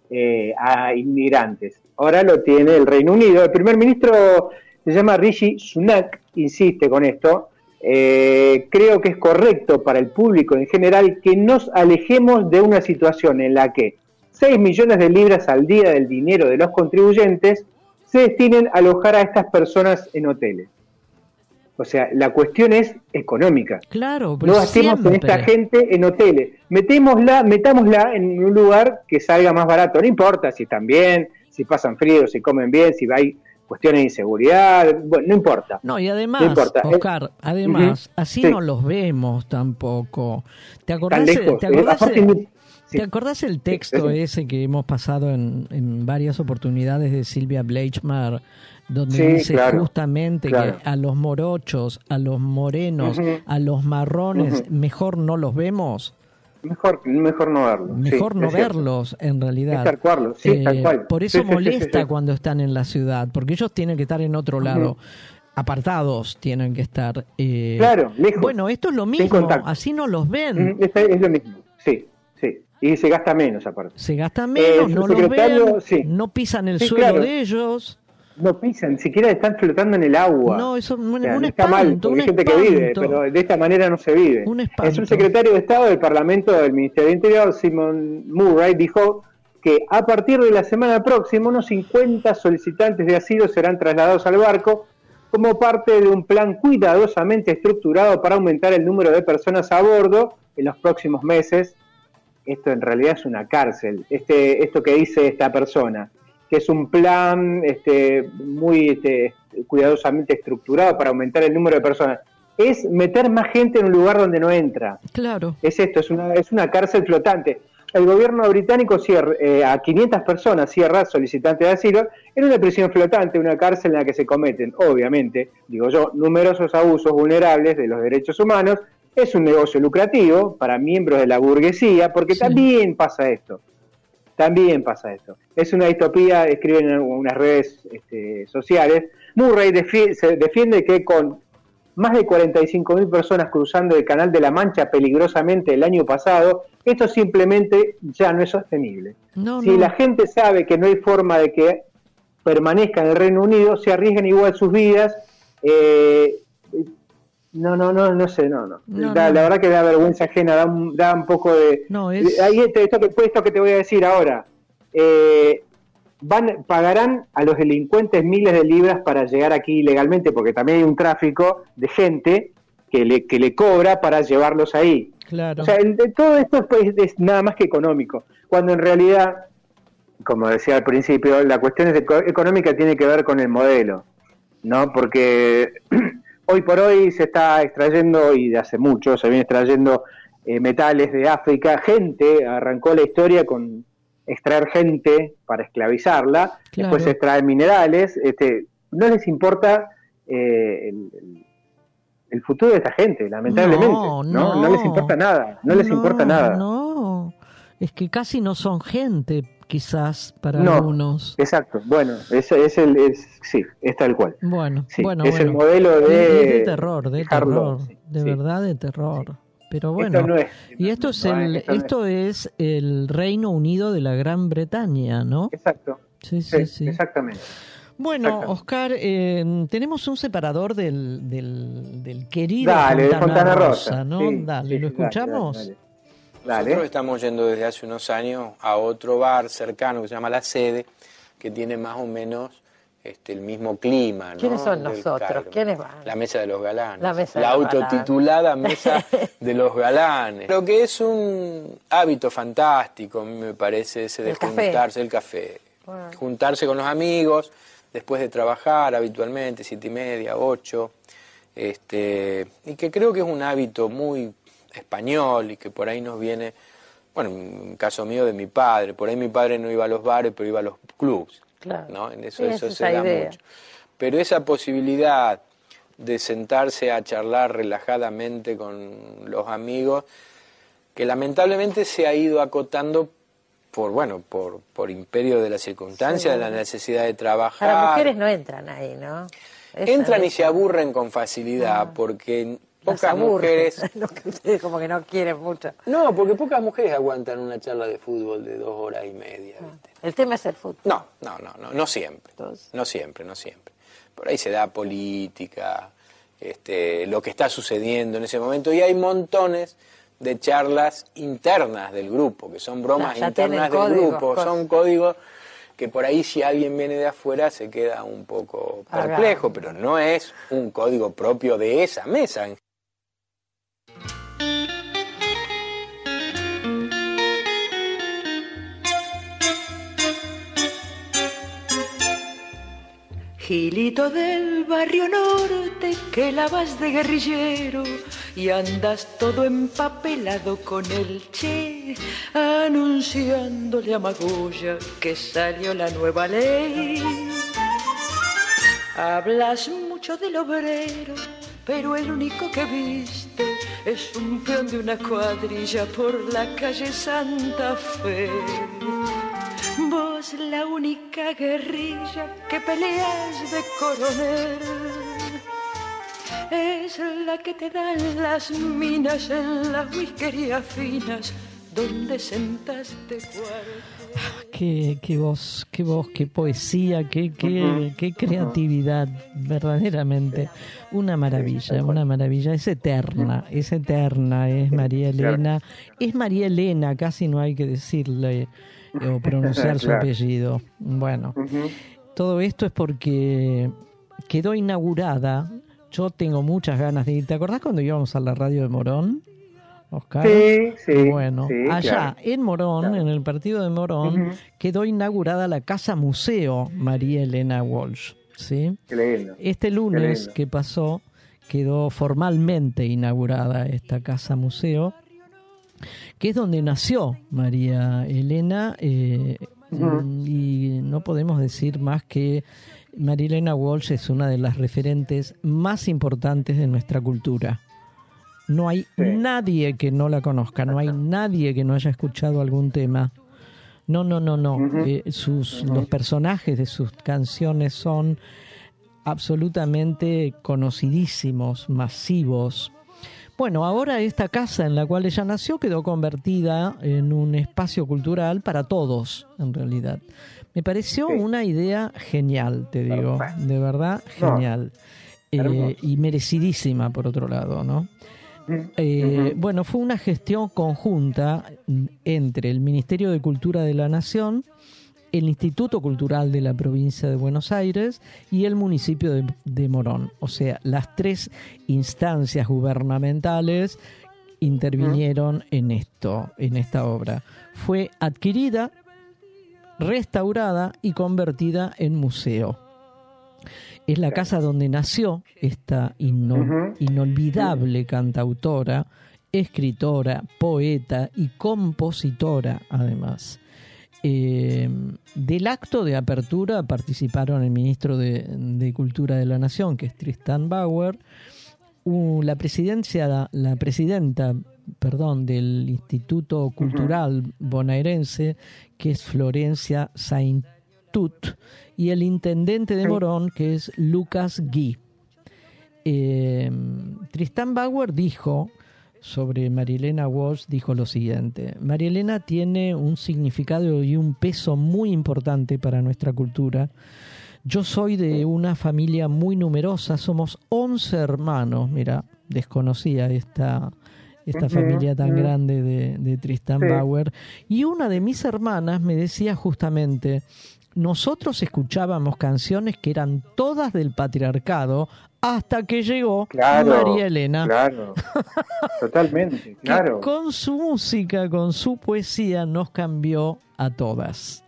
[SPEAKER 2] a inmigrantes. Ahora lo tiene el Reino Unido. El primer ministro se llama Rishi Sunak, insiste con esto. Creo que es correcto para el público en general que nos alejemos de una situación en la que 6 millones de libras al día del dinero de los contribuyentes se destinen a alojar a estas personas en hoteles. O sea, la cuestión es económica.
[SPEAKER 1] Claro, pero
[SPEAKER 2] no gastemos en esta gente en hoteles. Metámosla en un lugar que salga más barato. No importa si están bien, si pasan frío, si comen bien, si hay cuestiones de inseguridad. Bueno, no importa.
[SPEAKER 1] No, y además,
[SPEAKER 2] no importa.
[SPEAKER 1] Oscar, así no los vemos tampoco. ¿Te acordás? ¿Te acordás el texto ese que hemos pasado en varias oportunidades de Silvia Bleichmar, donde dice justamente que a los morochos, a los morenos, a los marrones, mejor no los vemos?
[SPEAKER 2] Mejor no verlos.
[SPEAKER 1] Mejor no verlos, en realidad.
[SPEAKER 2] Tal cual.
[SPEAKER 1] Por eso molesta cuando están en la ciudad, porque ellos tienen que estar en otro lado. Apartados tienen que estar.
[SPEAKER 2] Claro, lejos.
[SPEAKER 1] Bueno, esto es lo mismo, así no los ven.
[SPEAKER 2] Es lo mismo, sí. Y se gasta menos aparte.
[SPEAKER 1] Se gasta menos, no los ven, no pisan el suelo de ellos.
[SPEAKER 2] No pisan, siquiera están flotando en el agua.
[SPEAKER 1] No, eso un
[SPEAKER 2] está
[SPEAKER 1] espanto,
[SPEAKER 2] mal, porque hay gente que vive, pero de esta manera no se vive. Es un secretario de Estado del Parlamento del Ministerio del Interior, Simon Murray, dijo que a partir de la semana próxima unos 50 solicitantes de asilo serán trasladados al barco como parte de un plan cuidadosamente estructurado para aumentar el número de personas a bordo en los próximos meses. Esto en realidad es una cárcel, esto que dice esta persona, que es un plan muy cuidadosamente estructurado para aumentar el número de personas, es meter más gente en un lugar donde no entra.
[SPEAKER 1] Claro.
[SPEAKER 2] Es una cárcel flotante. El gobierno británico a 500 personas cierra solicitantes de asilo en una prisión flotante, una cárcel en la que se cometen, obviamente, digo yo, numerosos abusos vulnerables de los derechos humanos. Es un negocio lucrativo para miembros de la burguesía, porque también pasa esto. Es una distopía, escriben en unas redes sociales. Murray defiende que con más de 45.000 personas cruzando el Canal de la Mancha peligrosamente el año pasado, esto simplemente ya no es sostenible. La gente sabe que no hay forma de que permanezca en el Reino Unido, se arriesgan igual sus vidas. No sé. La verdad que da vergüenza ajena, da un poco de... Esto que te voy a decir ahora. Pagarán a los delincuentes miles de libras para llegar aquí ilegalmente, porque también hay un tráfico de gente que le cobra para llevarlos ahí.
[SPEAKER 1] Claro.
[SPEAKER 2] O sea, todo esto es nada más que económico, cuando en realidad, como decía al principio, la cuestión económica tiene que ver con el modelo, ¿no? Porque hoy por hoy se está extrayendo, y de hace mucho se viene extrayendo metales de África. Arrancó la historia con extraer gente para esclavizarla, después se extraen minerales. No les importa el futuro de esta gente, lamentablemente. No les importa nada,
[SPEAKER 1] Es que casi no son gente, quizás, para
[SPEAKER 2] No,
[SPEAKER 1] algunos.
[SPEAKER 2] exacto. Bueno, sí, es tal cual.
[SPEAKER 1] Bueno,
[SPEAKER 2] Sí,
[SPEAKER 1] bueno,
[SPEAKER 2] es
[SPEAKER 1] bueno.
[SPEAKER 2] el modelo
[SPEAKER 1] Es de
[SPEAKER 2] de
[SPEAKER 1] terror, de
[SPEAKER 2] Harlow,
[SPEAKER 1] terror,
[SPEAKER 2] sí,
[SPEAKER 1] de
[SPEAKER 2] sí.
[SPEAKER 1] verdad de terror.
[SPEAKER 2] Sí.
[SPEAKER 1] Pero bueno,
[SPEAKER 2] Esto no es,
[SPEAKER 1] y esto es
[SPEAKER 2] no
[SPEAKER 1] el,
[SPEAKER 2] es- esto no
[SPEAKER 1] esto es el Reino Unido de la Gran Bretaña, ¿no?
[SPEAKER 2] Exacto.
[SPEAKER 1] Sí,
[SPEAKER 2] Sí,
[SPEAKER 1] sí, sí.
[SPEAKER 2] exactamente.
[SPEAKER 1] Bueno,
[SPEAKER 2] Exactamente.
[SPEAKER 1] Oscar, tenemos un separador del querido
[SPEAKER 2] Dale, de
[SPEAKER 1] Fontana
[SPEAKER 2] Fontana
[SPEAKER 1] Rosa,
[SPEAKER 2] Rosa.
[SPEAKER 1] ¿no?
[SPEAKER 2] Sí,
[SPEAKER 1] Dale,
[SPEAKER 2] sí,
[SPEAKER 1] ¿lo
[SPEAKER 2] sí, dale,
[SPEAKER 1] escuchamos?
[SPEAKER 2] dale.
[SPEAKER 8] Nosotros estamos yendo desde hace unos años a otro bar cercano que se llama La Sede, que tiene más o menos el mismo clima, ¿no?
[SPEAKER 9] ¿Quiénes son
[SPEAKER 8] del
[SPEAKER 9] nosotros?
[SPEAKER 8] Cairo.
[SPEAKER 9] ¿Quiénes van?
[SPEAKER 8] La Mesa de los Galanes.
[SPEAKER 9] La Mesa de los
[SPEAKER 8] autotitulada Mesa de los Galanes. Lo que es un hábito fantástico, a mí me parece, ese de
[SPEAKER 9] El café.
[SPEAKER 8] juntarse, el café.
[SPEAKER 9] Bueno.
[SPEAKER 8] Juntarse con los amigos, después de trabajar habitualmente, 7:30, 8, y que creo que es un hábito muy español y que por ahí nos viene, bueno, en caso mío de mi padre, por ahí mi padre no iba a los bares, pero iba a los clubs,
[SPEAKER 9] Claro.
[SPEAKER 8] ¿no? En eso,
[SPEAKER 9] Sí,
[SPEAKER 8] eso
[SPEAKER 9] es
[SPEAKER 8] se
[SPEAKER 9] esa
[SPEAKER 8] da
[SPEAKER 9] idea.
[SPEAKER 8] mucho. Pero esa posibilidad de sentarse a charlar relajadamente con los amigos, que lamentablemente se ha ido acotando por imperio de la circunstancia,
[SPEAKER 9] Sí.
[SPEAKER 8] de la necesidad de trabajar.
[SPEAKER 9] Para mujeres no entran ahí, ¿no?
[SPEAKER 8] Entran y se aburren con facilidad, porque
[SPEAKER 9] Las
[SPEAKER 8] pocas
[SPEAKER 9] aburre.
[SPEAKER 8] mujeres...
[SPEAKER 9] Lo que ustedes como que no quieren mucho.
[SPEAKER 8] No, porque pocas mujeres aguantan una charla de fútbol de 2 horas y media, ¿viste?
[SPEAKER 9] El tema es el fútbol.
[SPEAKER 8] No siempre.
[SPEAKER 9] Entonces.
[SPEAKER 8] No siempre. Por ahí se da política, lo que está sucediendo en ese momento, y hay montones de charlas internas del grupo, que son bromas
[SPEAKER 9] Ya
[SPEAKER 8] internas
[SPEAKER 9] tienen
[SPEAKER 8] del
[SPEAKER 9] códigos,
[SPEAKER 8] grupo,
[SPEAKER 9] cosas.
[SPEAKER 8] son códigos que por ahí si alguien viene de afuera se queda un poco perplejo, pero no es un código propio de esa mesa.
[SPEAKER 10] Gilito del barrio norte que la vas de guerrillero y andas todo empapelado con el Che, anunciándole a Magulla que salió la nueva ley. Hablas mucho del obrero, pero el único que viste es un peón de una cuadrilla por la calle Santa Fe. Vos la única guerrilla que peleas de coronel es la que te dan las minas en las whiskerías finas donde sentaste cuarto.
[SPEAKER 1] Qué voz, qué poesía, qué creatividad, verdaderamente. Una maravilla. Es eterna, es María Elena. Es María Elena, casi no hay que decirle o pronunciar su
[SPEAKER 2] Claro.
[SPEAKER 1] apellido. Bueno, todo esto es porque quedó inaugurada. Yo tengo muchas ganas de ir. ¿Te acordás cuando íbamos a la radio de Morón, Oscar?
[SPEAKER 2] Sí.
[SPEAKER 1] Bueno,
[SPEAKER 2] sí,
[SPEAKER 1] allá
[SPEAKER 2] claro.
[SPEAKER 1] en Morón,
[SPEAKER 2] Claro.
[SPEAKER 1] en el partido de Morón, quedó inaugurada la Casa Museo María Elena Walsh, ¿sí?
[SPEAKER 2] Qué lindo.
[SPEAKER 1] Este lunes
[SPEAKER 2] lindo.
[SPEAKER 1] que pasó quedó formalmente inaugurada esta Casa Museo, que es donde nació María Elena, y no podemos decir más que María Elena Walsh es una de las referentes más importantes de nuestra cultura. No hay nadie que no la conozca, no hay nadie que no haya escuchado algún tema. No. Los personajes de sus canciones son absolutamente conocidísimos, masivos. Bueno, ahora esta casa en la cual ella nació quedó convertida en un espacio cultural para todos, en realidad. Me pareció una idea genial, te digo, de verdad genial. Y merecidísima, por otro lado, ¿no? Bueno, fue una gestión conjunta entre el Ministerio de Cultura de la Nación, el Instituto Cultural de la Provincia de Buenos Aires y el municipio de Morón. O sea, las tres instancias gubernamentales intervinieron en esta obra. Fue adquirida, restaurada y convertida en museo. Es la casa donde nació esta inolvidable cantautora, escritora, poeta y compositora, además. Del acto de apertura participaron el ministro de Cultura de la Nación, que es Tristan Bauer, la presidenta del Instituto Cultural bonaerense, que es Florencia Saintut, y el intendente de Morón, que es Lucas Guy. Tristán Bauer dijo sobre Marielena Walsh, dijo lo siguiente: Marielena tiene un significado y un peso muy importante para nuestra cultura. Yo soy de una familia muy numerosa, somos 11 hermanos, mira, desconocía esta familia tan grande de Tristán Bauer, y una de mis hermanas me decía justamente, nosotros escuchábamos canciones que eran todas del patriarcado hasta que llegó María Elena.
[SPEAKER 2] Claro, totalmente, claro.
[SPEAKER 1] Que con su música, con su poesía, nos cambió a todas.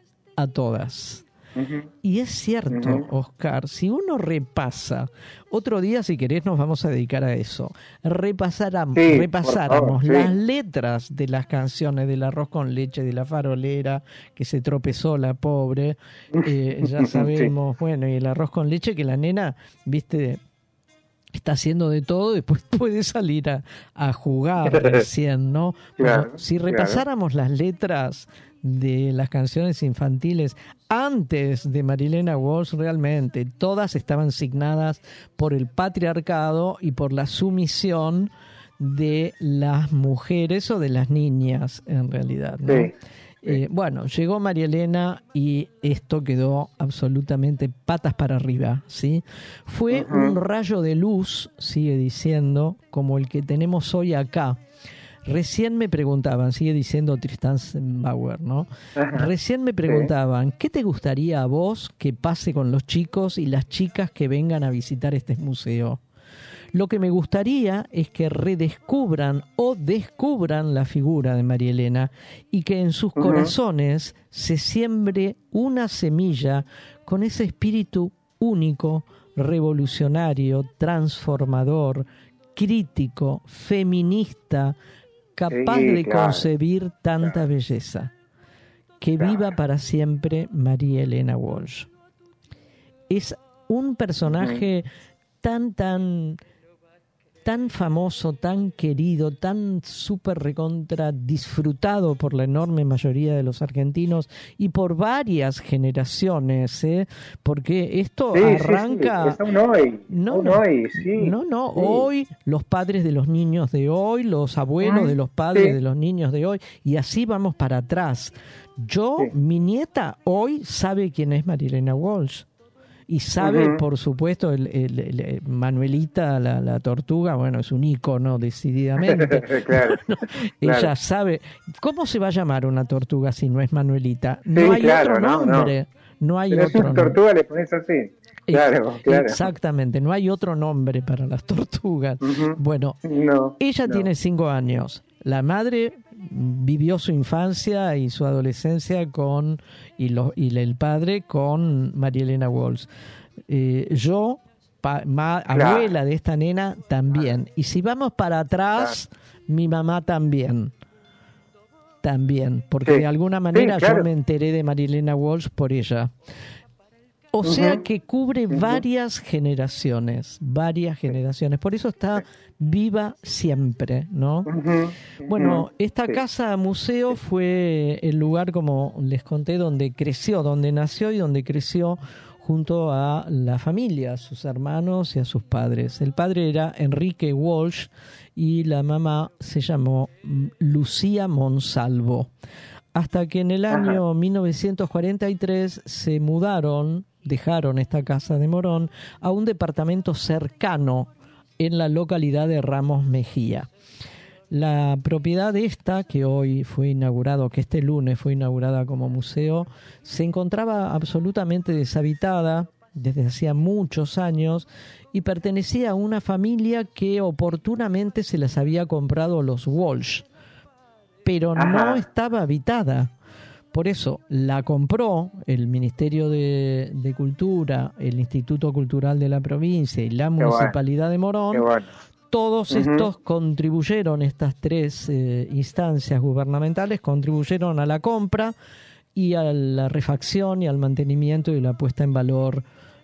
[SPEAKER 1] Y es cierto, Oscar, si uno repasa, otro día si querés nos vamos a dedicar a eso, repasáramos las letras de las canciones del Arroz con Leche, de La Farolera, que se tropezó la pobre, ya sabemos, bueno, y el Arroz con Leche, que la nena, viste, está haciendo de todo, después puede salir a jugar recién, ¿no? Bueno, si repasáramos las letras de las canciones infantiles antes de Marielena Walsh, realmente todas estaban signadas por el patriarcado y por la sumisión de las mujeres o de las niñas, en realidad, ¿no? Bueno, llegó Marielena y esto quedó absolutamente patas para arriba, ¿sí? Fue un rayo de luz, sigue diciendo, como el que tenemos hoy acá. Recién me preguntaban, sigue diciendo Tristán Bauer, ¿no? Recién me preguntaban, ¿qué te gustaría a vos que pase con los chicos y las chicas que vengan a visitar este museo? Lo que me gustaría es que redescubran o descubran la figura de Marielena y que en sus corazones se siembre una semilla con ese espíritu único, revolucionario, transformador, crítico, feminista, capaz de concebir tanta belleza. Que viva para siempre María Elena Walsh. Es un personaje tan famoso, tan querido, tan súper recontra disfrutado por la enorme mayoría de los argentinos y por varias generaciones, porque esto arranca...
[SPEAKER 2] Es un hoy.
[SPEAKER 1] Hoy los padres de los niños de hoy, los abuelos de los padres de los niños de hoy, y así vamos para atrás. Mi nieta hoy sabe quién es Marielena Walsh. Y sabe, por supuesto, Manuelita, la tortuga, bueno, es un ícono decididamente.
[SPEAKER 2] Claro.
[SPEAKER 1] Ella sabe. ¿Cómo se va a llamar una tortuga si no es Manuelita? No hay otro nombre. No hay otro nombre.
[SPEAKER 2] Tortuga le pones así. Claro.
[SPEAKER 1] Exactamente, no hay otro nombre para las tortugas. Bueno, ella tiene 5 años. La madre vivió su infancia y su adolescencia y el padre con Marielena Walsh. Abuela de esta nena, también. Y si vamos para atrás, mi mamá también, porque de alguna manera yo me enteré de Marielena Walsh por ella. O sea que cubre varias generaciones. Por eso está viva siempre, ¿no? Bueno, esta casa museo fue el lugar, como les conté, donde nació y donde creció junto a la familia, a sus hermanos y a sus padres. El padre era Enrique Walsh y la mamá se llamó Lucía Monsalvo. Hasta que en el año 1943 se dejaron esta casa de Morón a un departamento cercano en la localidad de Ramos Mejía. La propiedad esta, que este lunes fue inaugurada como museo, se encontraba absolutamente deshabitada desde hacía muchos años y pertenecía a una familia que oportunamente se las había comprado los Walsh, pero no estaba habitada. Por eso la compró el Ministerio de Cultura, el Instituto Cultural de la provincia y la Municipalidad de Morón. Todos estos contribuyeron, estas 3 instancias gubernamentales contribuyeron a la compra y a la refacción y al mantenimiento y la puesta en valor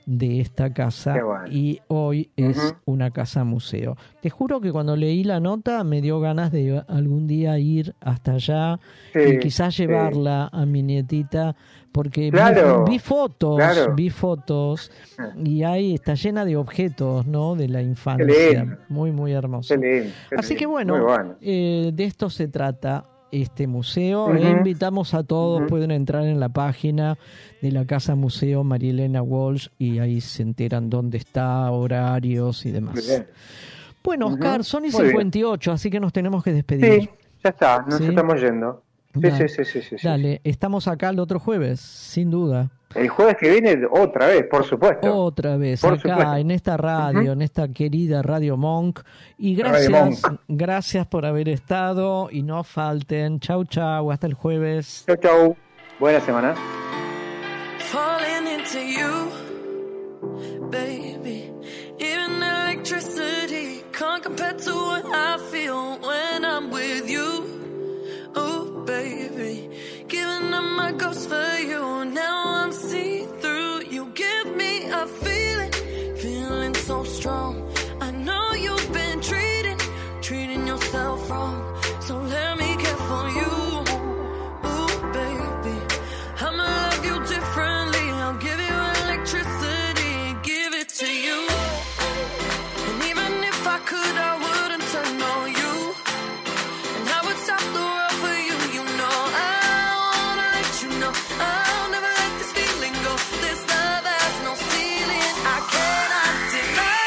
[SPEAKER 1] de esta casa.
[SPEAKER 2] Qué bueno.
[SPEAKER 1] Y hoy es una casa museo. Te juro que cuando leí la nota me dio ganas de algún día ir hasta allá y quizás llevarla a mi nietita, porque vi fotos y ahí está llena de objetos, ¿no? De la infancia. Muy, muy hermoso. Así que bueno, de esto se trata este museo. Invitamos a todos, pueden entrar en la página de la Casa Museo María Elena Walsh y ahí se enteran dónde está, horarios y demás. Bueno, Oscar, son y 58, así que nos tenemos que despedir.
[SPEAKER 2] Sí, ya está, nos estamos yendo. Sí.
[SPEAKER 1] Dale, estamos acá el otro jueves, sin duda.
[SPEAKER 2] El jueves que viene otra vez, por supuesto.
[SPEAKER 1] Otra vez,
[SPEAKER 2] por
[SPEAKER 1] acá
[SPEAKER 2] supuesto.
[SPEAKER 1] En esta radio, en esta querida Radio Monk. Y gracias por haber estado y no falten. Chau, hasta el jueves.
[SPEAKER 2] Chau. Buena semana.
[SPEAKER 4] Falling into you, baby. Even electricity can't compare to what I feel when I'm with you. Oh, baby, giving up my ghost for you. Now I'm see-through. You give me a feeling so strong. I know you've been treating yourself wrong. So let me care for you. Oh, baby, I'ma love you differently. I'll give you electricity, give it to you. And even if I could, I wouldn't turn on you. And I would stop the world for you. You know I wanna let you know I'll never let this feeling go. This love has no ceiling, I cannot deny.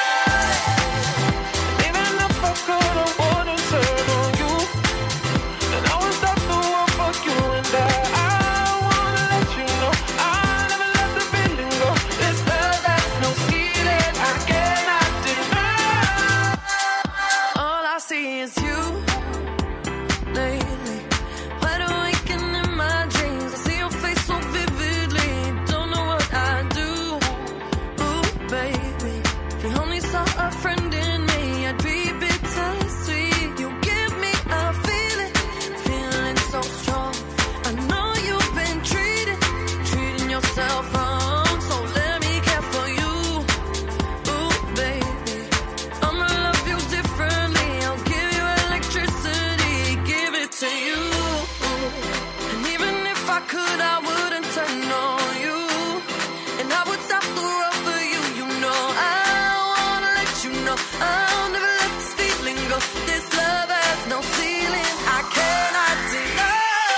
[SPEAKER 4] Even if I could, I wouldn't turn on you. And I would stop the world for you. And I wanna let you know I'll never let the feeling go. This love has no ceiling, I cannot deny. All I see is you lately. Wide awake and in my dreams, I see your face so vividly. Don't know what I do. Ooh, baby, if you only saw a friend in me, I'd be bittersweet. You give me a feeling so strong. I know you've been treating yourself wrong. So let me care for you. Ooh, baby, I'ma love you differently. I'll give you electricity, give it to you. And even if I could, I wouldn't turn on you. And I would stop the world for you. You know I wanna let you know I'll never let this feeling go. This love has no ceiling, I cannot deny.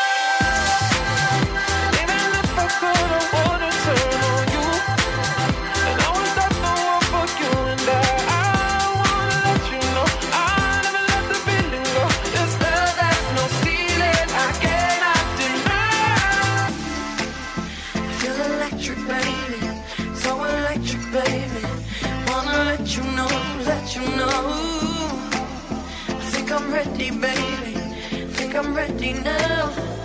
[SPEAKER 4] Even if I could, I wouldn't turn on you. And I would stop the world for you. And I wanna let you know I'll never let the feeling go. This love has no ceiling, I cannot deny. I feel electric, baby, so electric, baby. Wanna let you know. I think I'm ready, baby, think I'm ready now.